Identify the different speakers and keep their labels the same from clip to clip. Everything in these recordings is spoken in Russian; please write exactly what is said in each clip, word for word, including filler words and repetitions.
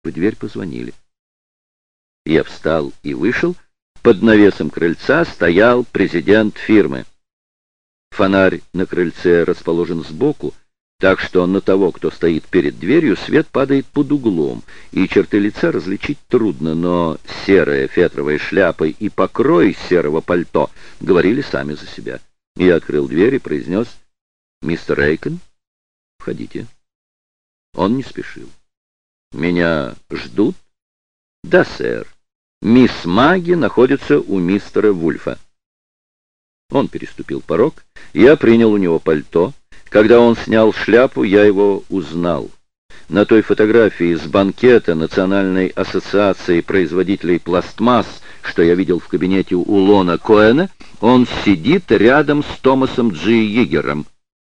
Speaker 1: В дверь позвонили. Я встал и вышел. Под навесом крыльца стоял президент фирмы. Фонарь на крыльце расположен сбоку, так что на того, кто стоит перед дверью, свет падает под углом, и черты лица различить трудно, но серая фетровая шляпа и покрой серого пальто говорили сами за себя. Я открыл дверь и произнес: «Мистер Эйкон, входите». Он не спешил. «Меня ждут?» «Да, сэр. Мисс Маги находится у мистера Вульфа». Он переступил порог, я принял у него пальто. Когда он снял шляпу, я его узнал. На той фотографии с банкета Национальной ассоциации производителей пластмасс, что я видел в кабинете у Лона Коэна, он сидит рядом с Томасом Джи Йигером.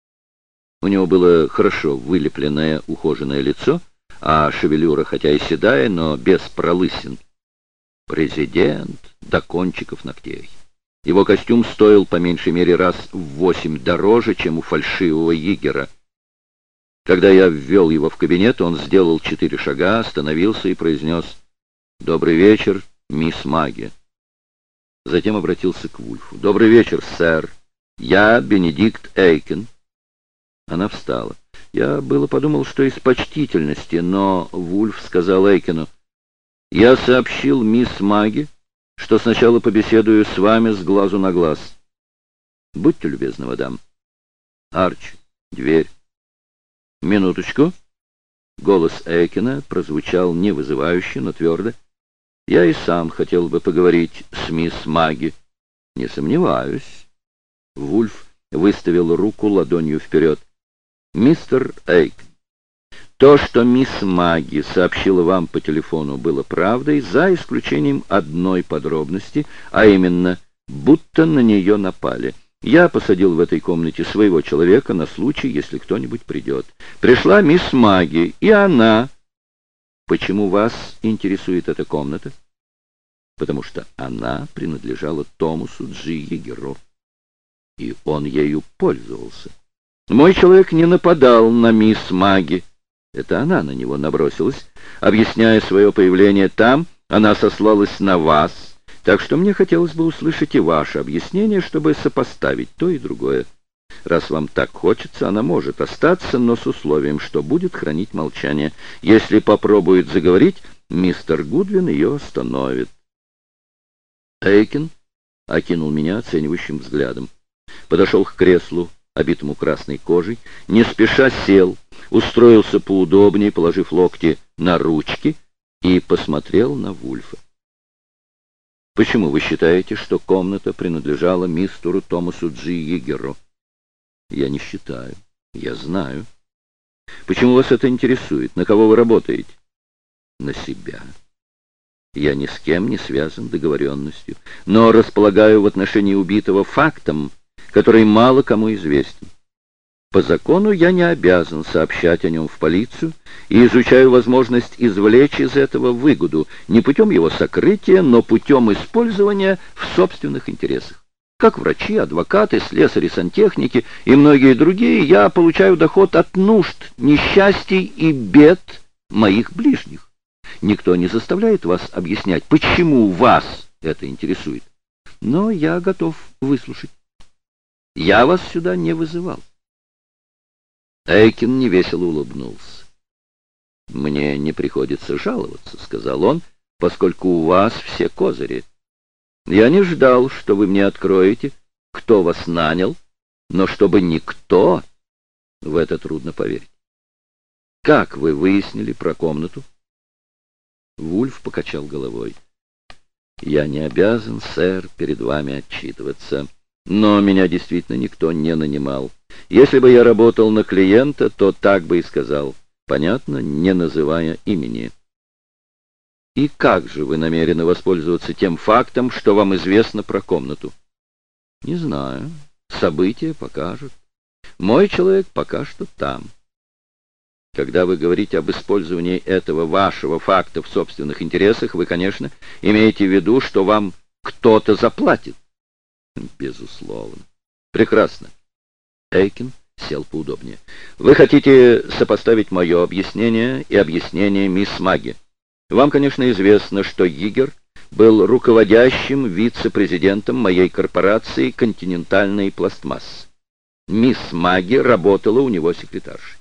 Speaker 1: У него было хорошо вылепленное ухоженное лицо, а шевелюра, хотя и седая, но без пролысин. Президент до кончиков ногтей. Его костюм стоил по меньшей мере раз в восемь дороже, чем у фальшивого Йигера. Когда я ввел его в кабинет, он сделал четыре шага, остановился и произнес: «Добрый вечер, мисс Маги». Затем обратился к Вульфу: «Добрый вечер, сэр. Я Бенедикт Эйкон». Она встала. Я было подумал, что из почтительности, но Вульф сказал Эйкону: «Я сообщил мисс Маги, что сначала побеседую с вами с глазу на глаз. Будьте любезны, мадам». Арчи, дверь. «Минуточку». Голос Эйкена прозвучал не вызывающе, но твердо. «Я и сам хотел бы поговорить с мисс Маги». «Не сомневаюсь». Вульф выставил руку ладонью вперед. «Мистер Эйкен, то, что мисс Маги сообщила вам по телефону, было правдой, за исключением одной подробности, а именно, будто на нее напали. Я посадил в этой комнате своего человека на случай, если кто-нибудь придет. Пришла мисс Маги, и она... Почему вас интересует эта комната? Потому что она принадлежала Томасу Джи Йигеру, и он ею пользовался. Мой человек не нападал на мисс Маги. Это она на него набросилась. Объясняя свое появление там, она сослалась на вас, так что мне хотелось бы услышать и ваше объяснение, чтобы сопоставить то и другое. Раз вам так хочется, она может остаться, но с условием, что будет хранить молчание. Если попробует заговорить, мистер Гудвин ее остановит». Эйкен окинул меня оценивающим взглядом. Подошел к креслу, обитому красной кожей, не спеша сел, устроился поудобнее, положив локти на ручки, и посмотрел на Вульфа. «Почему вы считаете, что комната принадлежала мистеру Томасу Джи Йигеру?» «Я не считаю. Я знаю». «Почему вас это интересует? На кого вы работаете?» «На себя. Я ни с кем не связан договоренностью, но располагаю в отношении убитого фактом, который мало кому известен. По закону я не обязан сообщать о нем в полицию и изучаю возможность извлечь из этого выгоду не путем его сокрытия, но путем использования в собственных интересах. Как врачи, адвокаты, слесари, сантехники и многие другие, я получаю доход от нужд, несчастий и бед моих ближних. Никто не заставляет вас объяснять, почему вас это интересует, но я готов выслушать. Я вас сюда не вызывал». Эйкен невесело улыбнулся. «Мне не приходится жаловаться», — сказал он, — «поскольку у вас все козыри. Я не ждал, что вы мне откроете, кто вас нанял, но чтобы никто, в это трудно поверить. Как вы выяснили про комнату?» Вульф покачал головой. «Я не обязан, сэр, перед вами отчитываться. Но меня действительно никто не нанимал. Если бы я работал на клиента, то так бы и сказал. Понятно, не называя имени». «И как же вы намерены воспользоваться тем фактом, что вам известно про комнату?» «Не знаю. События покажут. Мой человек пока что там». «Когда вы говорите об использовании этого вашего факта в собственных интересах, вы, конечно, имеете в виду, что вам кто-то заплатит?» «Безусловно». «Прекрасно». Эйкен сел поудобнее. «Вы хотите сопоставить мое объяснение и объяснение мисс Маги?» Вам, конечно, известно, что Йигер был руководящим вице-президентом моей корпорации «Континентальные пластмассы». Мисс Маги работала у него секретаршей.